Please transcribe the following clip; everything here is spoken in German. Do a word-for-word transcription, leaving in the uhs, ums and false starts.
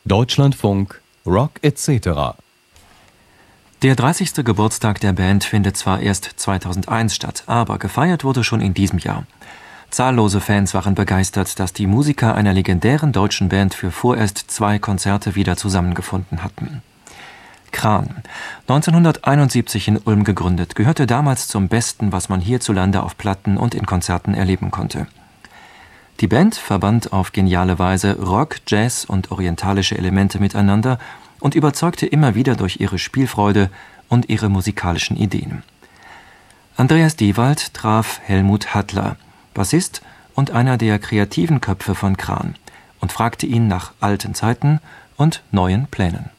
Deutschlandfunk Rock et cetera. Der dreißigste Geburtstag der Band findet zwar erst zweitausendeins statt, aber gefeiert wurde schon in diesem Jahr. Zahllose Fans waren begeistert, dass die Musiker einer legendären deutschen Band für vorerst zwei Konzerte wieder zusammengefunden hatten. Kran, neunzehnhunderteinundsiebzig in Ulm gegründet, gehörte damals zum Besten, was man hierzulande auf Platten und in Konzerten erleben konnte. Die Band verband auf geniale Weise Rock, Jazz und orientalische Elemente miteinander und überzeugte immer wieder durch ihre Spielfreude und ihre musikalischen Ideen. Andreas Dewald traf Helmut Hattler, Bassist und einer der kreativen Köpfe von Kran, und fragte ihn nach alten Zeiten und neuen Plänen.